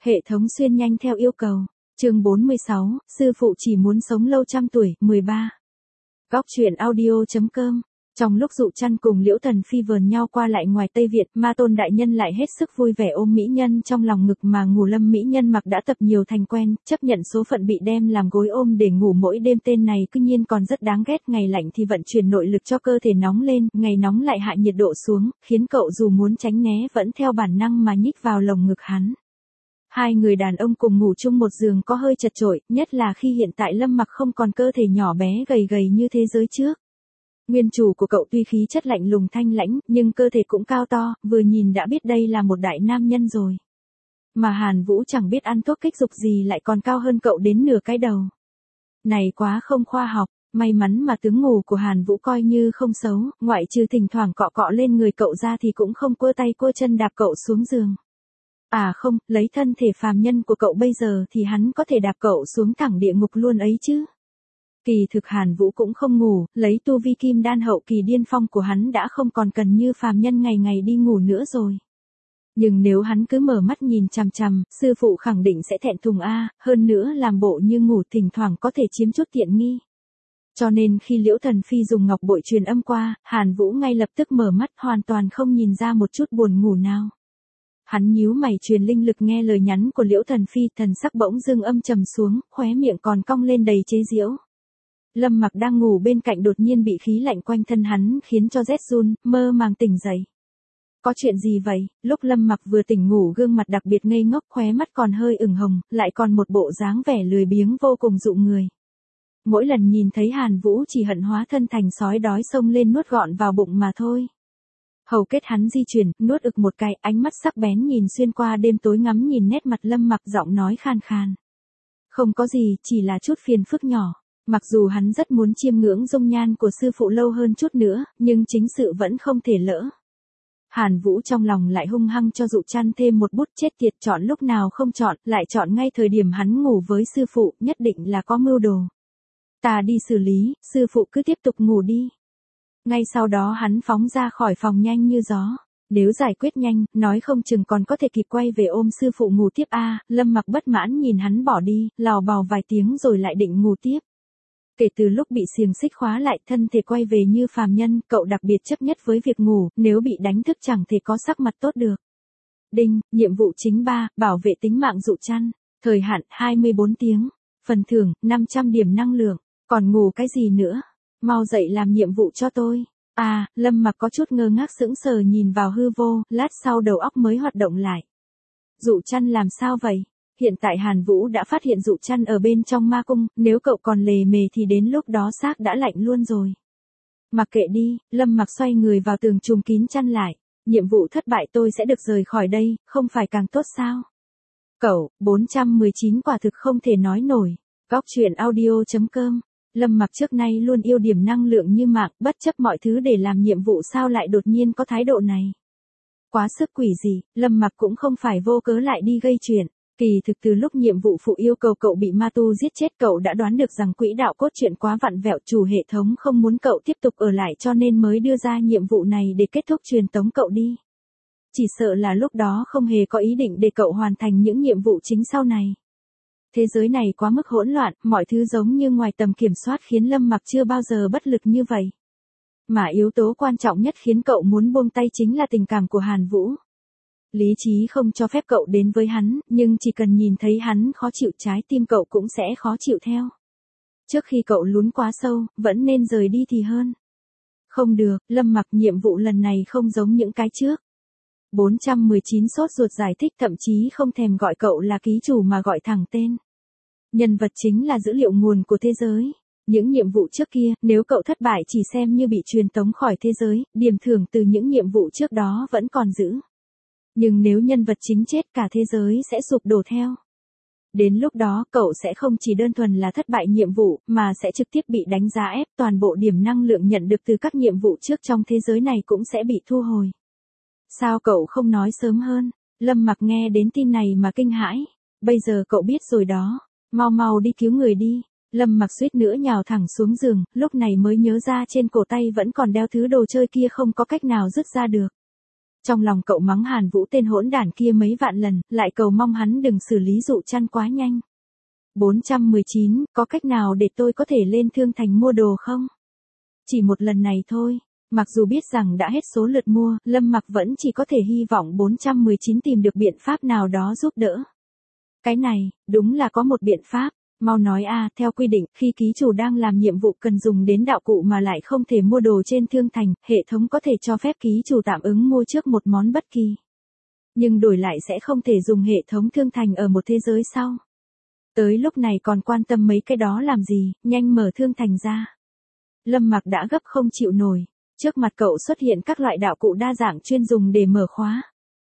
Hệ thống xuyên nhanh theo yêu cầu. Chương 46, sư phụ chỉ muốn sống lâu trăm tuổi, 13. Góc truyện audio.com. Trong lúc Dụ Trăn cùng Liễu Thần Phi vờn nhau qua lại ngoài Tây Việt, Ma Tôn đại nhân lại hết sức vui vẻ ôm mỹ nhân trong lòng ngực mà Ngủ Lâm mỹ nhân mặc đã tập nhiều thành quen, chấp nhận số phận bị đem làm gối ôm để ngủ mỗi đêm. Tên này cứ nhiên còn rất đáng ghét, ngày lạnh thì vận chuyển nội lực cho cơ thể nóng lên, ngày nóng lại hạ nhiệt độ xuống, khiến cậu dù muốn tránh né vẫn theo bản năng mà nhích vào lồng ngực hắn. Hai người đàn ông cùng ngủ chung một giường có hơi chật chội, nhất là khi hiện tại Lâm Mặc không còn cơ thể nhỏ bé gầy gầy như thế giới trước. Nguyên chủ của cậu tuy khí chất lạnh lùng thanh lãnh, nhưng cơ thể cũng cao to, vừa nhìn đã biết đây là một đại nam nhân rồi. Mà Hàn Vũ chẳng biết ăn thuốc kích dục gì lại còn cao hơn cậu đến nửa cái đầu. Này quá không khoa học, may mắn mà tướng ngủ của Hàn Vũ coi như không xấu, ngoại trừ thỉnh thoảng cọ cọ lên người cậu ra thì cũng không cua tay cua chân đạp cậu xuống giường. À không, lấy thân thể phàm nhân của cậu bây giờ thì hắn có thể đạp cậu xuống thẳng địa ngục luôn ấy chứ. Kỳ thực Hàn Vũ cũng không ngủ, lấy tu vi kim đan hậu kỳ điên phong của hắn đã không còn cần như phàm nhân ngày ngày đi ngủ nữa rồi. Nhưng nếu hắn cứ mở mắt nhìn chằm chằm, sư phụ khẳng định sẽ thẹn thùng hơn nữa làm bộ như ngủ thỉnh thoảng có thể chiếm chút tiện nghi. Cho nên khi Liễu Thần Phi dùng ngọc bội truyền âm qua, Hàn Vũ ngay lập tức mở mắt hoàn toàn không nhìn ra một chút buồn ngủ nào. Hắn nhíu mày truyền linh lực nghe lời nhắn của Liễu Thần Phi, thần sắc bỗng dưng âm trầm xuống, khóe miệng còn cong lên đầy chế giễu. Lâm Mặc đang ngủ bên cạnh đột nhiên bị khí lạnh quanh thân hắn khiến cho rét run, mơ màng tỉnh dậy. Có chuyện gì vậy? Lúc Lâm Mặc vừa tỉnh ngủ gương mặt đặc biệt ngây ngốc, khóe mắt còn hơi ửng hồng, lại còn một bộ dáng vẻ lười biếng vô cùng dụ người. Mỗi lần nhìn thấy Hàn Vũ chỉ hận hóa thân thành sói đói xông lên nuốt gọn vào bụng mà thôi. Hầu kết hắn di chuyển, nuốt ực một cái, ánh mắt sắc bén nhìn xuyên qua đêm tối ngắm nhìn nét mặt Lâm Mặc, giọng nói khan khan. Không có gì, chỉ là chút phiền phức nhỏ. Mặc dù hắn rất muốn chiêm ngưỡng dung nhan của sư phụ lâu hơn chút nữa, nhưng chính sự vẫn không thể lỡ. Hàn Vũ trong lòng lại hung hăng cho Dụ Trăn thêm một bút, chết tiệt, chọn lúc nào không chọn, lại chọn ngay thời điểm hắn ngủ với sư phụ, nhất định là có mưu đồ. Ta đi xử lý, sư phụ cứ tiếp tục ngủ đi. Ngay sau đó hắn phóng ra khỏi phòng nhanh như gió. Nếu giải quyết nhanh, nói không chừng còn có thể kịp quay về ôm sư phụ ngủ tiếp. Lâm Mặc bất mãn nhìn hắn bỏ đi, lào bào vài tiếng rồi lại định ngủ tiếp. Kể từ lúc bị xiềng xích khóa lại, thân thể quay về như phàm nhân, cậu đặc biệt chấp nhất với việc ngủ, nếu bị đánh thức chẳng thể có sắc mặt tốt được. Đinh, nhiệm vụ chính 3, bảo vệ tính mạng Dụ Trăn. Thời hạn 24 tiếng. Phần thưởng 500 điểm năng lượng. Còn ngủ cái gì nữa? Mau dậy làm nhiệm vụ cho tôi. Lâm Mặc có chút ngơ ngác sững sờ nhìn vào hư vô, lát sau đầu óc mới hoạt động lại. Dụ Trăn làm sao vậy? Hiện tại Hàn Vũ đã phát hiện Dụ Trăn ở bên trong ma cung, nếu cậu còn lề mề thì đến lúc đó xác đã lạnh luôn rồi. Mặc kệ đi, Lâm Mặc xoay người vào tường trùm kín chăn lại. Nhiệm vụ thất bại, tôi sẽ được rời khỏi đây, không phải càng tốt sao? Cậu, 419 quả thực không thể nói nổi. Góc truyện audio.com. Lâm Mặc trước nay luôn yêu điểm năng lượng như mạng, bất chấp mọi thứ để làm nhiệm vụ, sao lại đột nhiên có thái độ này? Quá sức quỷ gì, Lâm Mặc cũng không phải vô cớ lại đi gây chuyện. Kỳ thực từ lúc nhiệm vụ phụ yêu cầu cậu bị ma tu giết chết, cậu đã đoán được rằng quỹ đạo cốt truyện quá vặn vẹo, chủ hệ thống không muốn cậu tiếp tục ở lại cho nên mới đưa ra nhiệm vụ này để kết thúc truyền tống cậu đi. Chỉ sợ là lúc đó không hề có ý định để cậu hoàn thành những nhiệm vụ chính sau này. Thế giới này quá mức hỗn loạn, mọi thứ giống như ngoài tầm kiểm soát khiến Lâm Mặc chưa bao giờ bất lực như vậy. Mà yếu tố quan trọng nhất khiến cậu muốn buông tay chính là tình cảm của Hàn Vũ. Lý trí không cho phép cậu đến với hắn, nhưng chỉ cần nhìn thấy hắn khó chịu, trái tim cậu cũng sẽ khó chịu theo. Trước khi cậu lún quá sâu, vẫn nên rời đi thì hơn. Không được, Lâm Mặc, nhiệm vụ lần này không giống những cái trước. 419 sốt ruột giải thích, thậm chí không thèm gọi cậu là ký chủ mà gọi thẳng tên. Nhân vật chính là dữ liệu nguồn của thế giới. Những nhiệm vụ trước kia, nếu cậu thất bại chỉ xem như bị truyền tống khỏi thế giới, điểm thưởng từ những nhiệm vụ trước đó vẫn còn giữ. Nhưng nếu nhân vật chính chết, cả thế giới sẽ sụp đổ theo. Đến lúc đó, cậu sẽ không chỉ đơn thuần là thất bại nhiệm vụ, mà sẽ trực tiếp bị đánh giá ép, toàn bộ điểm năng lượng nhận được từ các nhiệm vụ trước trong thế giới này cũng sẽ bị thu hồi. Sao cậu không nói sớm hơn? Lâm Mặc nghe đến tin này mà kinh hãi. Bây giờ cậu biết rồi đó, mau mau đi cứu người đi. Lâm Mặc suýt nữa nhào thẳng xuống giường, lúc này mới nhớ ra trên cổ tay vẫn còn đeo thứ đồ chơi kia, không có cách nào dứt ra được. Trong lòng cậu mắng Hàn Vũ tên hỗn đản kia mấy vạn lần, lại cầu mong hắn đừng xử lý Dụ Trăn quá nhanh. 419, có cách nào để tôi có thể lên Thương Thành mua đồ không? Chỉ một lần này thôi. Mặc dù biết rằng đã hết số lượt mua, Lâm Mặc vẫn chỉ có thể hy vọng 419 tìm được biện pháp nào đó giúp đỡ. Cái này, đúng là có một biện pháp. Mau nói a, theo quy định, khi ký chủ đang làm nhiệm vụ cần dùng đến đạo cụ mà lại không thể mua đồ trên Thương Thành, hệ thống có thể cho phép ký chủ tạm ứng mua trước một món bất kỳ. Nhưng đổi lại sẽ không thể dùng hệ thống Thương Thành ở một thế giới sau. Tới lúc này còn quan tâm mấy cái đó làm gì, nhanh mở Thương Thành ra. Lâm Mặc đã gấp không chịu nổi. Trước mặt cậu xuất hiện các loại đạo cụ đa dạng chuyên dùng để mở khóa.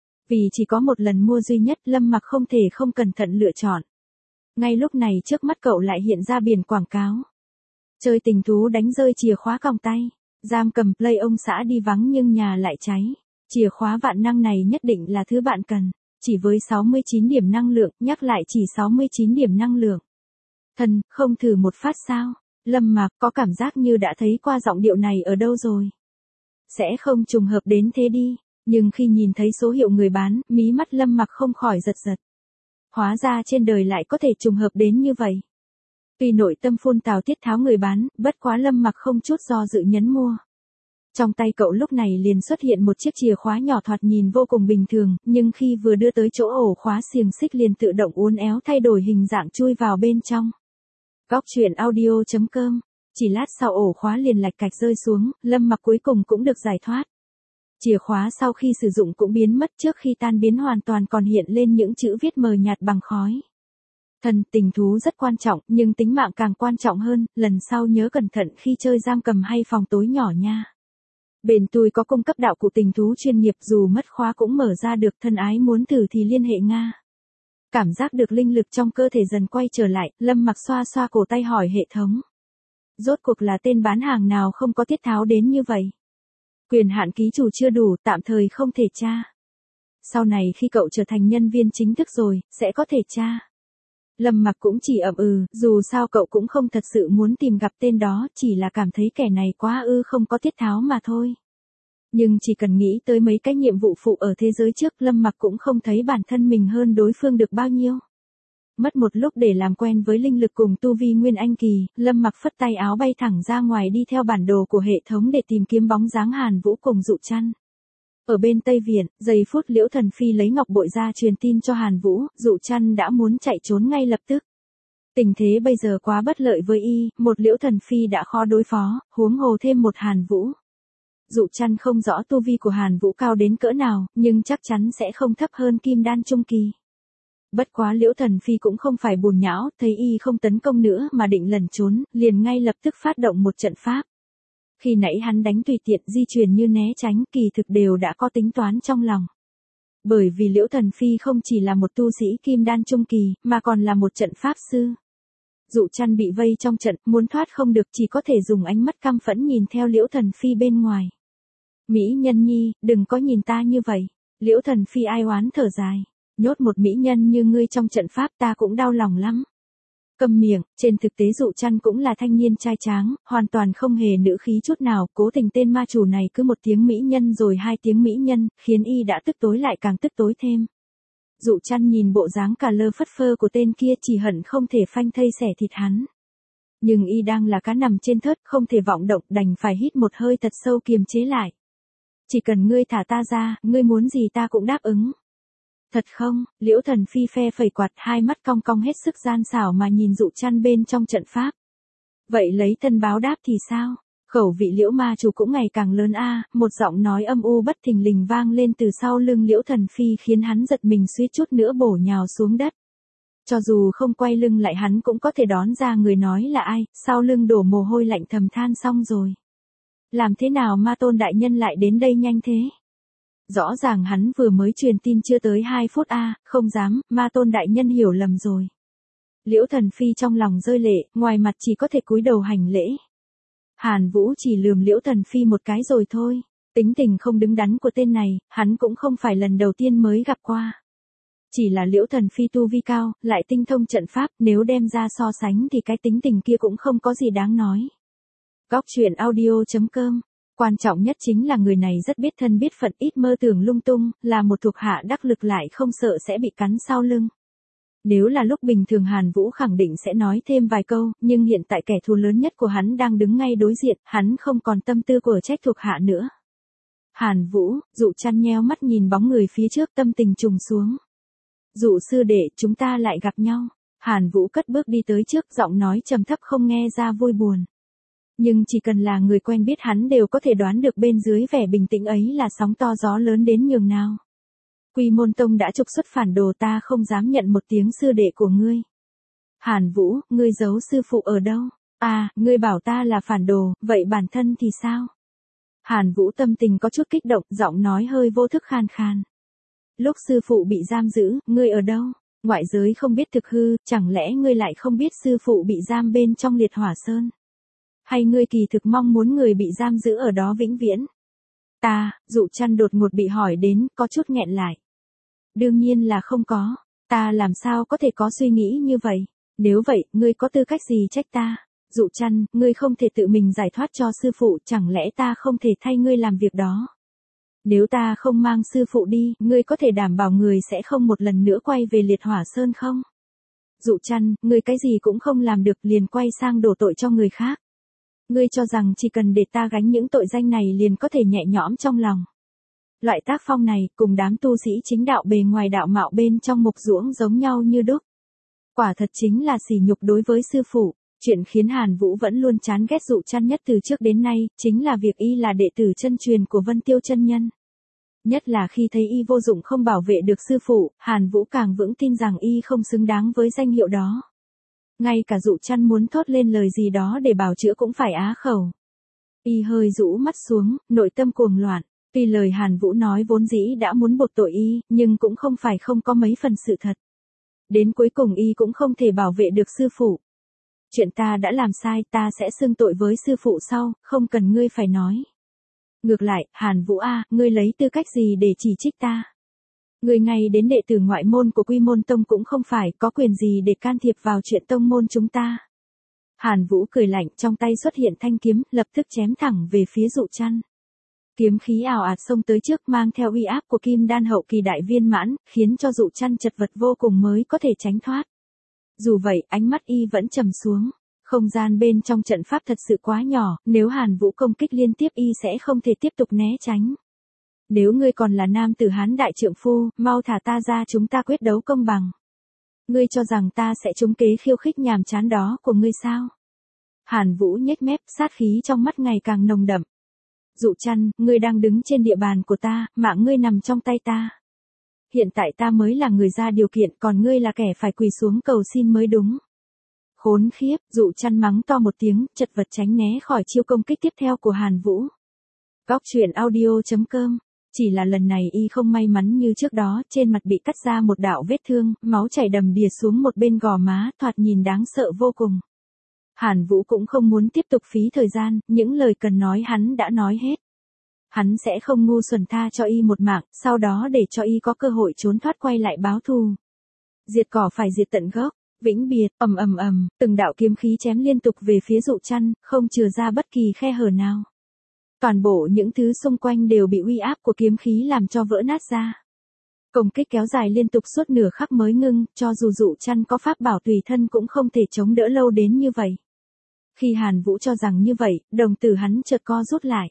Vì chỉ có một lần mua duy nhất, Lâm Mặc không thể không cẩn thận lựa chọn. Ngay lúc này trước mắt cậu lại hiện ra biển quảng cáo. Chơi tình thú đánh rơi chìa khóa còng tay. Giam cầm play ông xã đi vắng nhưng nhà lại cháy. Chìa khóa vạn năng này nhất định là thứ bạn cần. Chỉ với 69 điểm năng lượng, nhắc lại chỉ 69 điểm năng lượng. Thần, không thử một phát sao? Lâm Mặc có cảm giác như đã thấy qua giọng điệu này ở đâu rồi. Sẽ không trùng hợp đến thế đi. Nhưng khi nhìn thấy số hiệu người bán, mí mắt Lâm Mặc không khỏi giật giật. Hóa ra trên đời lại có thể trùng hợp đến như vậy. Tuy nội tâm phun tào tiết tháo người bán, bất quá Lâm Mặc không chút do dự nhấn mua. Trong tay cậu lúc này liền xuất hiện một chiếc chìa khóa nhỏ thoạt nhìn vô cùng bình thường, nhưng khi vừa đưa tới chỗ ổ khóa xiềng xích liền tự động uốn éo thay đổi hình dạng chui vào bên trong. Góc truyện audio.com. Chỉ lát sau ổ khóa liền lạch cạch rơi xuống, Lâm Mặc cuối cùng cũng được giải thoát. Chìa khóa sau khi sử dụng cũng biến mất, trước khi tan biến hoàn toàn còn hiện lên những chữ viết mờ nhạt bằng khói. Thần, tình thú rất quan trọng, nhưng tính mạng càng quan trọng hơn, lần sau nhớ cẩn thận khi chơi giam cầm hay phòng tối nhỏ nha. Bên tôi có cung cấp đạo cụ tình thú chuyên nghiệp, dù mất khóa cũng mở ra được, thân ái muốn thử thì liên hệ Nga. Cảm giác được linh lực trong cơ thể dần quay trở lại, Lâm Mặc xoa xoa cổ tay hỏi hệ thống. Rốt cuộc là tên bán hàng nào không có tiết tháo đến như vậy? Quyền hạn ký chủ chưa đủ, tạm thời không thể tra. Sau này khi cậu trở thành nhân viên chính thức rồi, sẽ có thể tra. Lâm Mặc cũng chỉ ậm dù sao cậu cũng không thật sự muốn tìm gặp tên đó, chỉ là cảm thấy kẻ này quá không có tiết tháo mà thôi. Nhưng chỉ cần nghĩ tới mấy cái nhiệm vụ phụ ở thế giới trước, Lâm Mặc cũng không thấy bản thân mình hơn đối phương được bao nhiêu. Mất một lúc để làm quen với linh lực cùng tu vi Nguyên Anh kỳ, Lâm Mặc phất tay áo bay thẳng ra ngoài đi theo bản đồ của hệ thống để tìm kiếm bóng dáng Hàn Vũ cùng Dụ Trăn. Ở bên Tây Viện, giây phút Liễu Thần Phi lấy ngọc bội ra truyền tin cho Hàn Vũ, Dụ Trăn đã muốn chạy trốn ngay lập tức. Tình thế bây giờ quá bất lợi với y, một Liễu Thần Phi đã khó đối phó, huống hồ thêm một Hàn Vũ. Dụ Trăn không rõ tu vi của Hàn Vũ cao đến cỡ nào, nhưng chắc chắn sẽ không thấp hơn Kim Đan Trung Kỳ. Bất quá Liễu Thần Phi cũng không phải buồn nhão, thấy y không tấn công nữa mà định lẩn trốn, liền ngay lập tức phát động một trận pháp. Khi nãy hắn đánh tùy tiện di chuyển như né tránh, kỳ thực đều đã có tính toán trong lòng. Bởi vì Liễu Thần Phi không chỉ là một tu sĩ Kim Đan Trung Kỳ, mà còn là một trận pháp sư. Dụ Trăn bị vây trong trận, muốn thoát không được, chỉ có thể dùng ánh mắt căm phẫn nhìn theo Liễu Thần Phi bên ngoài. Mỹ nhân nhi, đừng có nhìn ta như vậy. Liễu Thần Phi ai oán thở dài. Nhốt một mỹ nhân như ngươi trong trận pháp ta cũng đau lòng lắm. Câm miệng, trên thực tế Dụ Trăn cũng là thanh niên trai tráng, hoàn toàn không hề nữ khí chút nào, cố tình tên ma chủ này cứ một tiếng mỹ nhân rồi hai tiếng mỹ nhân, khiến y đã tức tối lại càng tức tối thêm. Dụ Trăn nhìn bộ dáng cà lơ phất phơ của tên kia chỉ hận không thể phanh thây xẻ thịt hắn. Nhưng y đang là cá nằm trên thớt, không thể vọng động, đành phải hít một hơi thật sâu kiềm chế lại. Chỉ cần ngươi thả ta ra, ngươi muốn gì ta cũng đáp ứng. Thật không? Liễu Thần Phi phe phẩy quạt, hai mắt cong cong hết sức gian xảo mà nhìn Dụ Trăn bên trong trận pháp. Vậy lấy thân báo đáp thì sao? Khẩu vị Liễu ma chủ cũng ngày càng lớn một giọng nói âm u bất thình lình vang lên từ sau lưng Liễu Thần Phi khiến hắn giật mình suýt chút nữa bổ nhào xuống đất. Cho dù không quay lưng lại hắn cũng có thể đoán ra người nói là ai, sau lưng đổ mồ hôi lạnh thầm than xong rồi. Làm thế nào Ma Tôn đại nhân lại đến đây nhanh thế? Rõ ràng hắn vừa mới truyền tin chưa tới 2 phút không dám, Ma Tôn đại nhân hiểu lầm rồi. Liễu Thần Phi trong lòng rơi lệ, ngoài mặt chỉ có thể cúi đầu hành lễ. Hàn Vũ chỉ lườm Liễu Thần Phi một cái rồi thôi, tính tình không đứng đắn của tên này, hắn cũng không phải lần đầu tiên mới gặp qua. Chỉ là Liễu Thần Phi tu vi cao, lại tinh thông trận pháp, nếu đem ra so sánh thì cái tính tình kia cũng không có gì đáng nói. Góc truyện audio.com Quan trọng nhất chính là người này rất biết thân biết phận, ít mơ tưởng lung tung, là một thuộc hạ đắc lực lại không sợ sẽ bị cắn sau lưng. Nếu là lúc bình thường Hàn Vũ khẳng định sẽ nói thêm vài câu, nhưng hiện tại kẻ thù lớn nhất của hắn đang đứng ngay đối diện, hắn không còn tâm tư của trách thuộc hạ nữa. Hàn Vũ, Dụ Trăn nheo mắt nhìn bóng người phía trước, tâm tình trùng xuống. Dụ sư đệ, chúng ta lại gặp nhau. Hàn Vũ cất bước đi tới trước, giọng nói trầm thấp không nghe ra vui buồn. Nhưng chỉ cần là người quen biết hắn đều có thể đoán được bên dưới vẻ bình tĩnh ấy là sóng to gió lớn đến nhường nào. Quy Môn Tông đã trục xuất phản đồ, ta không dám nhận một tiếng sư đệ của ngươi. Hàn Vũ, ngươi giấu sư phụ ở đâu? À, ngươi bảo ta là phản đồ, vậy bản thân thì sao? Hàn Vũ tâm tình có chút kích động, giọng nói hơi vô thức khan khan. Lúc sư phụ bị giam giữ, ngươi ở đâu? Ngoại giới không biết thực hư, chẳng lẽ ngươi lại không biết sư phụ bị giam bên trong Liệt Hỏa Sơn? Hay ngươi kỳ thực mong muốn người bị giam giữ ở đó vĩnh viễn? Dụ Trăn đột ngột bị hỏi đến, có chút nghẹn lại. Đương nhiên là không có, ta làm sao có thể có suy nghĩ như vậy? Nếu vậy, ngươi có tư cách gì trách ta? Dụ Trăn, ngươi không thể tự mình giải thoát cho sư phụ, chẳng lẽ ta không thể thay ngươi làm việc đó? Nếu ta không mang sư phụ đi, ngươi có thể đảm bảo người sẽ không một lần nữa quay về Liệt Hỏa Sơn không? Dụ Trăn, ngươi cái gì cũng không làm được liền quay sang đổ tội cho người khác. Ngươi cho rằng chỉ cần để ta gánh những tội danh này liền có thể nhẹ nhõm trong lòng. Loại tác phong này, cùng đám tu sĩ chính đạo bề ngoài đạo mạo bên trong mục ruỗng giống nhau như đúc. Quả thật chính là sỉ nhục đối với sư phụ. Chuyện khiến Hàn Vũ vẫn luôn chán ghét Dụ Trăn nhất từ trước đến nay, chính là việc y là đệ tử chân truyền của Vân Tiêu chân nhân. Nhất là khi thấy y vô dụng không bảo vệ được sư phụ, Hàn Vũ càng vững tin rằng y không xứng đáng với danh hiệu đó. Ngay cả Dụ Trăn muốn thốt lên lời gì đó để bào chữa cũng phải á khẩu. Y hơi rũ mắt xuống, nội tâm cuồng loạn. Tuy lời Hàn Vũ nói vốn dĩ đã muốn buộc tội y, nhưng cũng không phải không có mấy phần sự thật. Đến cuối cùng y cũng không thể bảo vệ được sư phụ. Chuyện ta đã làm sai, ta sẽ xưng tội với sư phụ sau, không cần ngươi phải nói. Ngược lại, Hàn Vũ ngươi lấy tư cách gì để chỉ trích ta? Ngươi ngay đến đệ tử ngoại môn của Quy Môn Tông cũng không phải, có quyền gì để can thiệp vào chuyện tông môn chúng ta? Hàn Vũ cười lạnh, trong tay xuất hiện thanh kiếm, lập tức chém thẳng về phía Dụ Trăn. Kiếm khí ào ạt xông tới trước, mang theo uy áp của kim đan hậu kỳ đại viên mãn, khiến cho Dụ Trăn chật vật vô cùng mới có thể tránh thoát. Dù vậy, ánh mắt y vẫn trầm xuống. Không gian bên trong trận pháp thật sự quá nhỏ, nếu Hàn Vũ công kích liên tiếp y sẽ không thể tiếp tục né tránh. Nếu ngươi còn là nam tử Hán đại trượng phu, mau thả ta ra, chúng ta quyết đấu công bằng. Ngươi cho rằng ta sẽ trúng kế khiêu khích nhàm chán đó của ngươi sao? Hàn Vũ nhếch mép, sát khí trong mắt ngày càng nồng đậm. Dụ Trăn, ngươi đang đứng trên địa bàn của ta, mạng ngươi nằm trong tay ta. Hiện tại ta mới là người ra điều kiện, còn ngươi là kẻ phải quỳ xuống cầu xin mới đúng. Khốn khiếp, Dụ Trăn mắng to một tiếng, chật vật tránh né khỏi chiêu công kích tiếp theo của Hàn Vũ. Góc truyện audio.com. Chỉ là lần này y không may mắn như trước đó, trên mặt bị cắt ra một đạo vết thương, máu chảy đầm đìa xuống một bên gò má, thoạt nhìn đáng sợ vô cùng. Hàn Vũ cũng không muốn tiếp tục phí thời gian, những lời cần nói hắn đã nói hết. Hắn sẽ không ngu xuẩn tha cho y một mạng, sau đó để cho y có cơ hội trốn thoát quay lại báo thù. Diệt cỏ phải diệt tận gốc, vĩnh biệt, từng đạo kiếm khí chém liên tục về phía Dụ Trăn, không chừa ra bất kỳ khe hở nào. Toàn bộ những thứ xung quanh đều bị uy áp của kiếm khí làm cho vỡ nát ra. Công kích kéo dài liên tục suốt nửa khắc mới ngưng, cho dù Dụ Trăn có pháp bảo tùy thân cũng không thể chống đỡ lâu đến như vậy. Khi Hàn Vũ cho rằng như vậy, đồng tử hắn chợt co rút lại.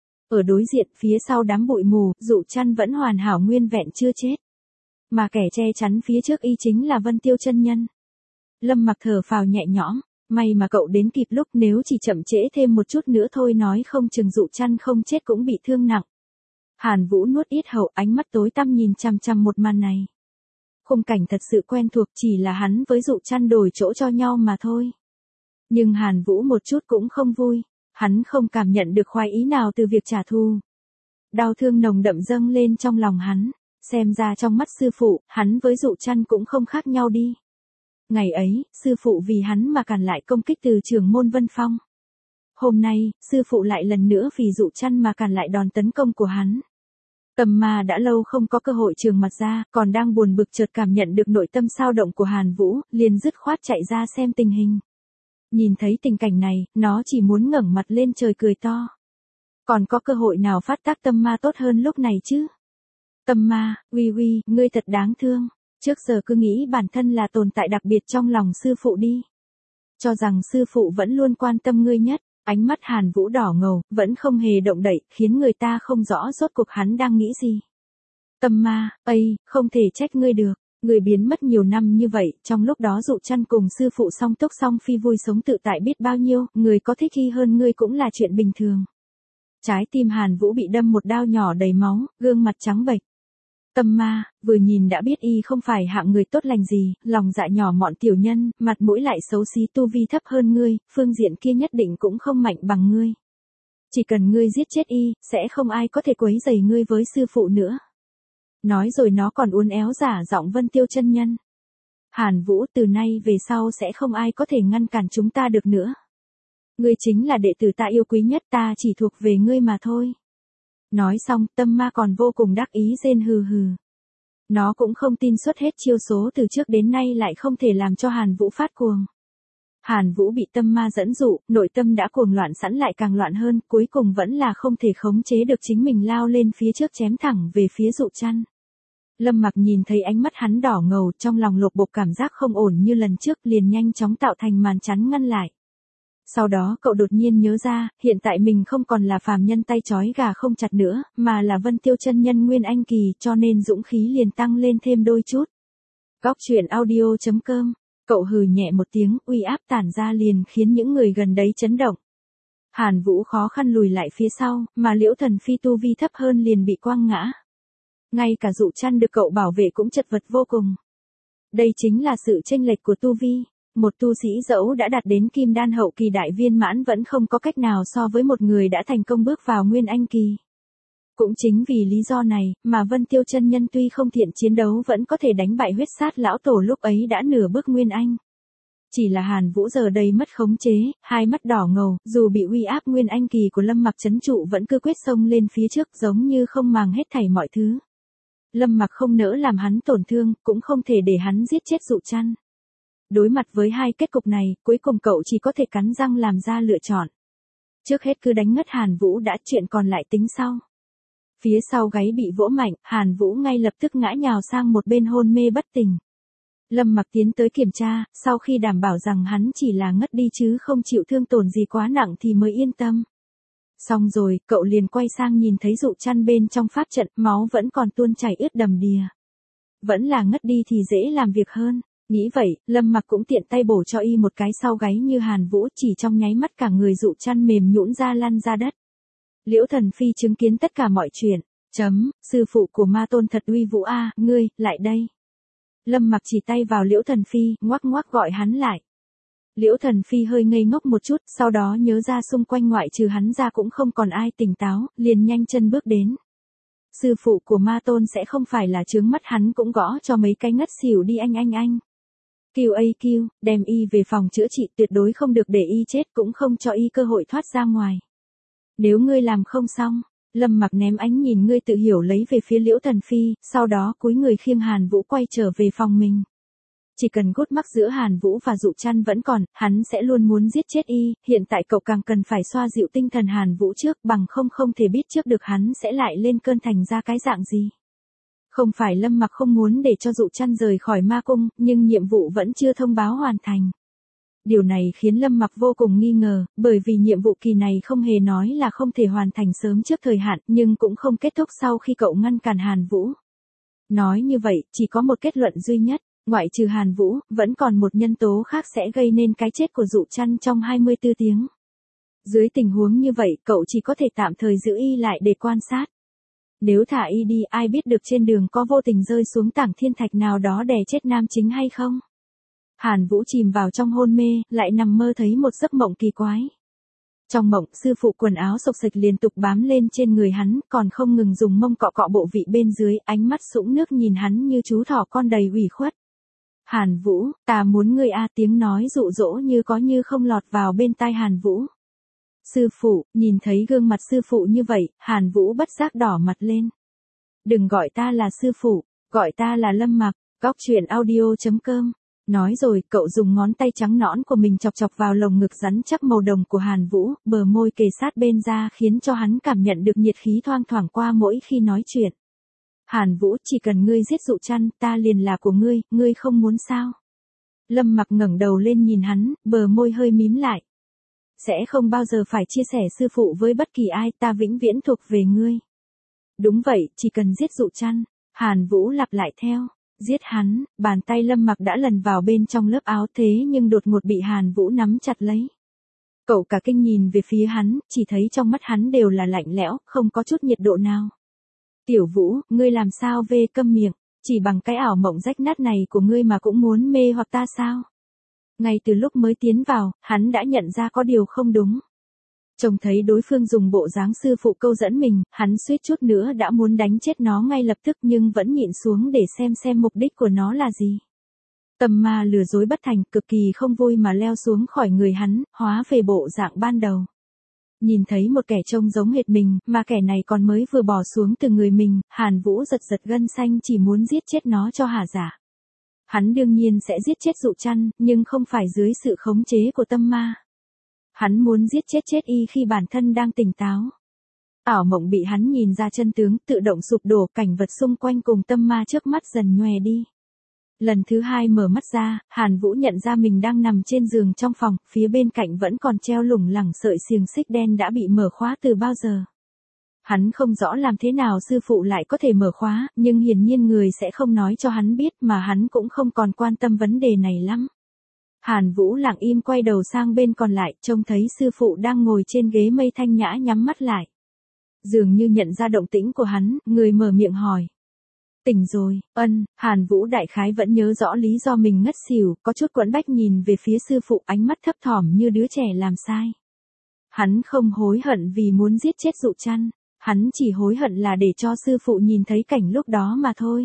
Ở đối diện, phía sau đám bụi mù, Dụ Trăn vẫn hoàn hảo nguyên vẹn chưa chết. Mà kẻ che chắn phía trước y chính là Vân Tiêu chân nhân. Lâm Mặc thở phào nhẹ nhõm, may mà cậu đến kịp lúc, nếu chỉ chậm trễ thêm một chút nữa thôi nói không chừng Dụ Trăn không chết cũng bị thương nặng. Hàn Vũ nuốt ít hầu, ánh mắt tối tăm nhìn chằm chằm một màn này. Khung cảnh thật sự quen thuộc, chỉ là hắn với Dụ Trăn đổi chỗ cho nhau mà thôi. Nhưng Hàn Vũ một chút cũng không vui, hắn không cảm nhận được khoái ý nào từ việc trả thù. Đau thương nồng đậm dâng lên trong lòng hắn, xem ra trong mắt sư phụ, hắn với Dụ Trăn cũng không khác nhau đi. Ngày ấy, sư phụ vì hắn mà cản lại công kích từ trưởng môn Vân Phong. Hôm nay, sư phụ lại lần nữa vì Dụ Trăn mà cản lại đòn tấn công của hắn. Tầm Ma đã lâu không có cơ hội trường mặt ra, còn đang buồn bực chợt cảm nhận được nội tâm sao động của Hàn Vũ, liền dứt khoát chạy ra xem tình hình. Nhìn thấy tình cảnh này, nó chỉ muốn ngẩng mặt lên trời cười to. Còn có cơ hội nào phát tác tâm ma tốt hơn lúc này chứ? Tâm ma, uy, ngươi thật đáng thương. Trước giờ cứ nghĩ bản thân là tồn tại đặc biệt trong lòng sư phụ đi. Cho rằng sư phụ vẫn luôn quan tâm ngươi nhất. Ánh mắt Hàn Vũ đỏ ngầu, vẫn không hề động đậy, khiến người ta không rõ rốt cuộc hắn đang nghĩ gì. Tâm ma, không thể trách ngươi được. Người biến mất nhiều năm như vậy, trong lúc đó Dụ Trăn cùng sư phụ song túc song phi vui sống tự tại biết bao nhiêu, người có thích y hơn ngươi cũng là chuyện bình thường. Trái tim Hàn Vũ bị đâm một đao nhỏ đầy máu, gương mặt trắng bệch. Tâm ma, vừa nhìn đã biết y không phải hạng người tốt lành gì, lòng dạ nhỏ mọn tiểu nhân, mặt mũi lại xấu xí tu vi thấp hơn ngươi, phương diện kia nhất định cũng không mạnh bằng ngươi. Chỉ cần ngươi giết chết y, sẽ không ai có thể quấy rầy ngươi với sư phụ nữa. Nói rồi nó còn uốn éo giả giọng Vân Tiêu chân nhân. Hàn Vũ, từ nay về sau sẽ không ai có thể ngăn cản chúng ta được nữa. Ngươi chính là đệ tử ta yêu quý nhất, ta chỉ thuộc về ngươi mà thôi. Nói xong, tâm ma còn vô cùng đắc ý rên hừ hừ. Nó cũng không tin suốt hết chiêu số từ trước đến nay lại không thể làm cho Hàn Vũ phát cuồng. Hàn Vũ bị tâm ma dẫn dụ, nội tâm đã cuồng loạn sẵn lại càng loạn hơn, cuối cùng vẫn là không thể khống chế được chính mình lao lên phía trước chém thẳng về phía Dụ Trăn. Lâm Mặc nhìn thấy ánh mắt hắn đỏ ngầu, trong lòng lột bột cảm giác không ổn như lần trước, liền nhanh chóng tạo thành màn chắn ngăn lại. Sau đó cậu đột nhiên nhớ ra, hiện tại mình không còn là phàm nhân tay trói gà không chặt nữa, mà là Vân Tiêu chân nhân Nguyên Anh kỳ, cho nên dũng khí liền tăng lên thêm đôi chút. Góc truyện audio.com. Cậu hừ nhẹ một tiếng, uy áp tản ra liền khiến những người gần đấy chấn động. Hàn Vũ khó khăn lùi lại phía sau, mà Liễu Thần Phi tu vi thấp hơn liền bị quăng ngã. Ngay cả Dụ Trăn được cậu bảo vệ cũng chật vật vô cùng. Đây chính là sự chênh lệch của tu vi. Một tu sĩ dẫu đã đạt đến kim đan hậu kỳ đại viên mãn vẫn không có cách nào so với một người đã thành công bước vào Nguyên Anh kỳ. Cũng chính vì lý do này, mà Vân Tiêu chân nhân tuy không thiện chiến đấu vẫn có thể đánh bại huyết sát lão tổ lúc ấy đã nửa bước Nguyên Anh. Chỉ là Hàn Vũ giờ đây mất khống chế, hai mắt đỏ ngầu, dù bị uy áp Nguyên Anh kỳ của Lâm Mặc trấn trụ vẫn cứ quyết xông lên phía trước giống như không màng hết thảy mọi thứ. Lâm Mặc không nỡ làm hắn tổn thương, cũng không thể để hắn giết chết Dụ Trăn. Đối mặt với hai kết cục này, cuối cùng cậu chỉ có thể cắn răng làm ra lựa chọn. Trước hết cứ đánh ngất Hàn Vũ đã, chuyện còn lại tính sau. Phía sau gáy bị vỗ mạnh, Hàn Vũ ngay lập tức ngã nhào sang một bên hôn mê bất tỉnh. Lâm Mặc tiến tới kiểm tra, sau khi đảm bảo rằng hắn chỉ là ngất đi chứ không chịu thương tổn gì quá nặng thì mới yên tâm. Xong rồi, cậu liền quay sang nhìn thấy Dụ Trăn bên trong pháp trận, máu vẫn còn tuôn chảy ướt đầm đìa. Vẫn là ngất đi thì dễ làm việc hơn. Nghĩ vậy, Lâm Mặc cũng tiện tay bổ cho y một cái sau gáy như Hàn Vũ, chỉ trong nháy mắt cả người Dụ Trăn mềm nhũn ra lăn ra đất. Liễu Thần Phi chứng kiến tất cả mọi chuyện. Sư phụ của Ma Tôn thật uy vũ a, ngươi, lại đây. Lâm Mặc chỉ tay vào Liễu Thần Phi, ngoắc ngoắc gọi hắn lại. Liễu Thần Phi hơi ngây ngốc một chút, sau đó nhớ ra xung quanh ngoại trừ hắn ra cũng không còn ai tỉnh táo, liền nhanh chân bước đến. Sư phụ của Ma Tôn sẽ không phải là chướng mắt hắn cũng gõ cho mấy cái ngất xỉu đi anh. QAQ, đem y về phòng chữa trị, tuyệt đối không được để y chết, cũng không cho y cơ hội thoát ra ngoài. Nếu ngươi làm không xong, Lâm Mặc ném ánh nhìn ngươi tự hiểu lấy về phía Liễu Thần Phi, sau đó cúi người khiêng Hàn Vũ quay trở về phòng mình. Chỉ cần gút mắc giữa Hàn Vũ và Dụ Trăn vẫn còn, hắn sẽ luôn muốn giết chết y, hiện tại cậu càng cần phải xoa dịu tinh thần Hàn Vũ trước, bằng không thể biết trước được hắn sẽ lại lên cơn thành ra cái dạng gì. Không phải Lâm Mặc không muốn để cho Dụ Trăn rời khỏi ma cung, nhưng nhiệm vụ vẫn chưa thông báo hoàn thành. Điều này khiến Lâm Mặc vô cùng nghi ngờ, bởi vì nhiệm vụ kỳ này không hề nói là không thể hoàn thành sớm trước thời hạn, nhưng cũng không kết thúc sau khi cậu ngăn cản Hàn Vũ. Nói như vậy, chỉ có một kết luận duy nhất, ngoại trừ Hàn Vũ, vẫn còn một nhân tố khác sẽ gây nên cái chết của Dụ Trăn trong 24 tiếng. Dưới tình huống như vậy, cậu chỉ có thể tạm thời giữ y lại để quan sát. Nếu thả y đi, ai biết được trên đường có vô tình rơi xuống tảng thiên thạch nào đó đè chết nam chính hay không? Hàn Vũ chìm vào trong hôn mê, lại nằm mơ thấy một giấc mộng kỳ quái. Trong mộng, sư phụ quần áo xộc xệch liên tục bám lên trên người hắn, còn không ngừng dùng mông cọ cọ bộ vị bên dưới, ánh mắt sũng nước nhìn hắn như chú thỏ con đầy ủy khuất. Hàn Vũ, ta muốn ngươi a, tiếng nói dụ dỗ như có như không lọt vào bên tai Hàn Vũ. Sư phụ, nhìn thấy gương mặt sư phụ như vậy, Hàn Vũ bất giác đỏ mặt lên. Đừng gọi ta là sư phụ, gọi ta là Lâm Mặc. Góc truyện audio.com Nói rồi, cậu dùng ngón tay trắng nõn của mình chọc chọc vào lồng ngực rắn chắc màu đồng của Hàn Vũ, bờ môi kề sát bên da khiến cho hắn cảm nhận được nhiệt khí thoang thoảng qua mỗi khi nói chuyện. Hàn Vũ, chỉ cần ngươi giết Dụ Trăn, ta liền là của ngươi không muốn sao? Lâm Mặc ngẩng đầu lên nhìn hắn, bờ môi hơi mím lại. Sẽ không bao giờ phải chia sẻ sư phụ với bất kỳ ai, ta vĩnh viễn thuộc về ngươi. Đúng vậy, chỉ cần giết Dụ Trăn. Hàn Vũ lặp lại theo. Giết hắn, bàn tay Lâm Mặc đã lần vào bên trong lớp áo thế nhưng đột ngột bị Hàn Vũ nắm chặt lấy. Cậu cả kinh nhìn về phía hắn, chỉ thấy trong mắt hắn đều là lạnh lẽo, không có chút nhiệt độ nào. Tiểu Vũ, ngươi làm sao về câm miệng, chỉ bằng cái ảo mộng rách nát này của ngươi mà cũng muốn mê hoặc ta sao? Ngay từ lúc mới tiến vào, hắn đã nhận ra có điều không đúng. Trông thấy đối phương dùng bộ dáng sư phụ câu dẫn mình, hắn suýt chút nữa đã muốn đánh chết nó ngay lập tức nhưng vẫn nhịn xuống để xem mục đích của nó là gì. Tâm ma lừa dối bất thành, cực kỳ không vui mà leo xuống khỏi người hắn, hóa về bộ dạng ban đầu. Nhìn thấy một kẻ trông giống hệt mình, mà kẻ này còn mới vừa bỏ xuống từ người mình, Hàn Vũ giật giật gân xanh chỉ muốn giết chết nó cho hả dạ. Hắn đương nhiên sẽ giết chết Dụ Trăn, nhưng không phải dưới sự khống chế của tâm ma. Hắn muốn giết chết y khi bản thân đang tỉnh táo. Ảo mộng bị hắn nhìn ra chân tướng, tự động sụp đổ, cảnh vật xung quanh cùng tâm ma trước mắt dần nhòe đi. Lần thứ hai mở mắt ra, Hàn Vũ nhận ra mình đang nằm trên giường trong phòng, phía bên cạnh vẫn còn treo lủng lẳng sợi xiềng xích đen đã bị mở khóa từ bao giờ. Hắn không rõ làm thế nào sư phụ lại có thể mở khóa, nhưng hiển nhiên người sẽ không nói cho hắn biết mà hắn cũng không còn quan tâm vấn đề này lắm. Hàn Vũ lặng im quay đầu sang bên còn lại, trông thấy sư phụ đang ngồi trên ghế mây thanh nhã nhắm mắt lại. Dường như nhận ra động tĩnh của hắn, người mở miệng hỏi. Tỉnh rồi, Hàn Vũ đại khái vẫn nhớ rõ lý do mình ngất xỉu, có chút quẫn bách nhìn về phía sư phụ, ánh mắt thấp thỏm như đứa trẻ làm sai. Hắn không hối hận vì muốn giết chết Dụ Trăn, hắn chỉ hối hận là để cho sư phụ nhìn thấy cảnh lúc đó mà thôi.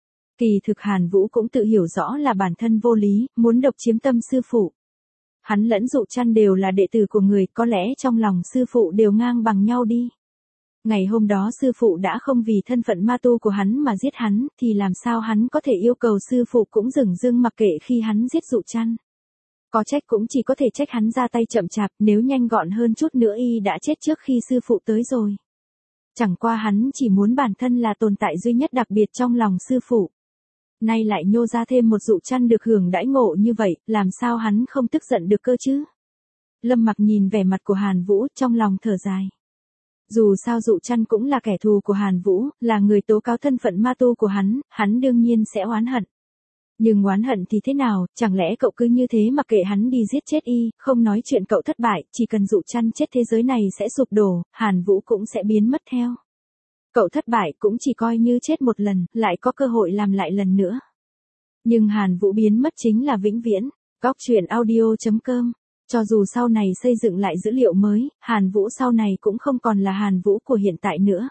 Kỳ thực Hàn Vũ cũng tự hiểu rõ là bản thân vô lý, muốn độc chiếm tâm sư phụ. Hắn lẫn Dụ Trăn đều là đệ tử của người, có lẽ trong lòng sư phụ đều ngang bằng nhau đi. Ngày hôm đó sư phụ đã không vì thân phận ma tu của hắn mà giết hắn, thì làm sao hắn có thể yêu cầu sư phụ cũng dửng dưng mặc kệ khi hắn giết Dụ Trăn. Có trách cũng chỉ có thể trách hắn ra tay chậm chạp, nếu nhanh gọn hơn chút nữa y đã chết trước khi sư phụ tới rồi. Chẳng qua hắn chỉ muốn bản thân là tồn tại duy nhất đặc biệt trong lòng sư phụ. Nay lại nhô ra thêm một Dụ Trăn được hưởng đãi ngộ như vậy, làm sao hắn không tức giận được cơ chứ? Lâm Mặc nhìn vẻ mặt của Hàn Vũ, trong lòng thở dài. Dù sao Dụ Trăn cũng là kẻ thù của Hàn Vũ, là người tố cáo thân phận ma tu của hắn đương nhiên sẽ oán hận. Nhưng oán hận thì thế nào, chẳng lẽ cậu cứ như thế mặc kệ hắn đi giết chết y, không nói chuyện cậu thất bại, chỉ cần Dụ Trăn chết thế giới này sẽ sụp đổ, Hàn Vũ cũng sẽ biến mất theo. Cậu thất bại cũng chỉ coi như chết một lần, lại có cơ hội làm lại lần nữa. Nhưng Hàn Vũ biến mất chính là vĩnh viễn. Góc truyện audio.com. Cho dù sau này xây dựng lại dữ liệu mới, Hàn Vũ sau này cũng không còn là Hàn Vũ của hiện tại nữa.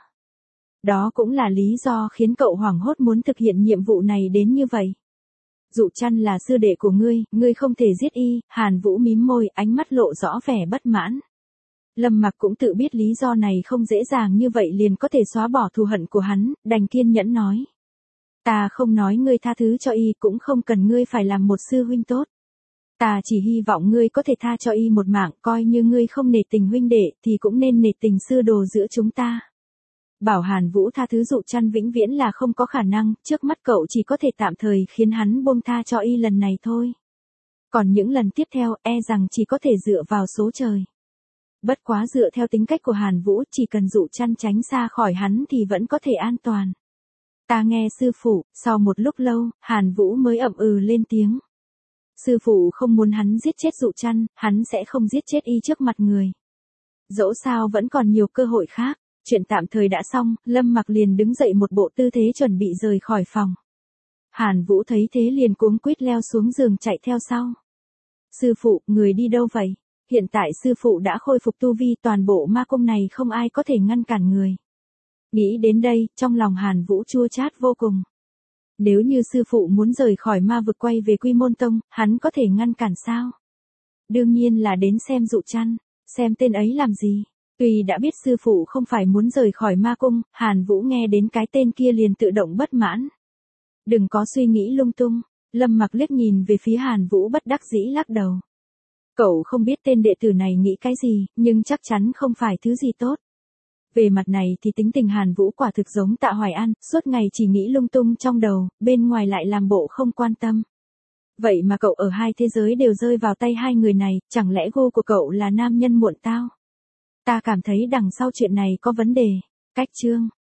Đó cũng là lý do khiến cậu hoảng hốt muốn thực hiện nhiệm vụ này đến như vậy. Dụ Trăn là sư đệ của ngươi không thể giết y, Hàn Vũ mím môi, ánh mắt lộ rõ vẻ bất mãn. Lâm Mặc cũng tự biết lý do này không dễ dàng như vậy liền có thể xóa bỏ thù hận của hắn, đành kiên nhẫn nói. Ta không nói ngươi tha thứ cho y, cũng không cần ngươi phải làm một sư huynh tốt. Ta chỉ hy vọng ngươi có thể tha cho y một mạng, coi như ngươi không nể tình huynh đệ, thì cũng nên nể tình sư đồ giữa chúng ta. Bảo Hàn Vũ tha thứ Dụ Trăn vĩnh viễn là không có khả năng, trước mắt cậu chỉ có thể tạm thời khiến hắn buông tha cho y lần này thôi. Còn những lần tiếp theo, rằng chỉ có thể dựa vào số trời. Bất quá dựa theo tính cách của Hàn Vũ, chỉ cần Dụ Trăn tránh xa khỏi hắn thì vẫn có thể an toàn. Ta nghe sư phụ, sau một lúc lâu, Hàn Vũ mới ậm lên tiếng. Sư phụ không muốn hắn giết chết Dụ Trăn, hắn sẽ không giết chết y trước mặt người. Dẫu sao vẫn còn nhiều cơ hội khác, chuyện tạm thời đã xong, Lâm Mặc liền đứng dậy một bộ tư thế chuẩn bị rời khỏi phòng. Hàn Vũ thấy thế liền cuống quýt leo xuống giường chạy theo sau. Sư phụ, người đi đâu vậy? Hiện tại sư phụ đã khôi phục tu vi, toàn bộ ma cung này không ai có thể ngăn cản người. Nghĩ đến đây, trong lòng Hàn Vũ chua chát vô cùng. Nếu như sư phụ muốn rời khỏi ma vực quay về Quy Môn Tông, hắn có thể ngăn cản sao? Đương nhiên là đến xem Dụ Trăn, xem tên ấy làm gì. Tuy đã biết sư phụ không phải muốn rời khỏi ma cung, Hàn Vũ nghe đến cái tên kia liền tự động bất mãn. Đừng có suy nghĩ lung tung, Lâm Mặc liếc nhìn về phía Hàn Vũ bất đắc dĩ lắc đầu. Cậu không biết tên đệ tử này nghĩ cái gì, nhưng chắc chắn không phải thứ gì tốt. Về mặt này thì tính tình Hàn Vũ quả thực giống Tạ Hoài An, suốt ngày chỉ nghĩ lung tung trong đầu, bên ngoài lại làm bộ không quan tâm. Vậy mà cậu ở hai thế giới đều rơi vào tay hai người này, chẳng lẽ gu của cậu là nam nhân muộn tao? Ta cảm thấy đằng sau chuyện này có vấn đề. Cách chương